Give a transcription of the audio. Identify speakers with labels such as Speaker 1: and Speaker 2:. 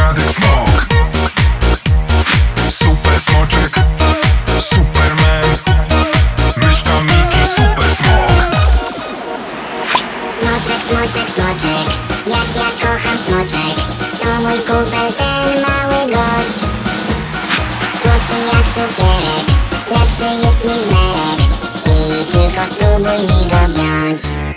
Speaker 1: dziadek smok. Super smoczek, Superman, myszka Miki, super smok.
Speaker 2: Smoczek, smoczek, smoczek, jak ja kocham smoczek. To mój kumpel, ten mały gość. Słodki jak cukierek, lepszy jest niż merek. I tylko spróbuj mi go wziąć.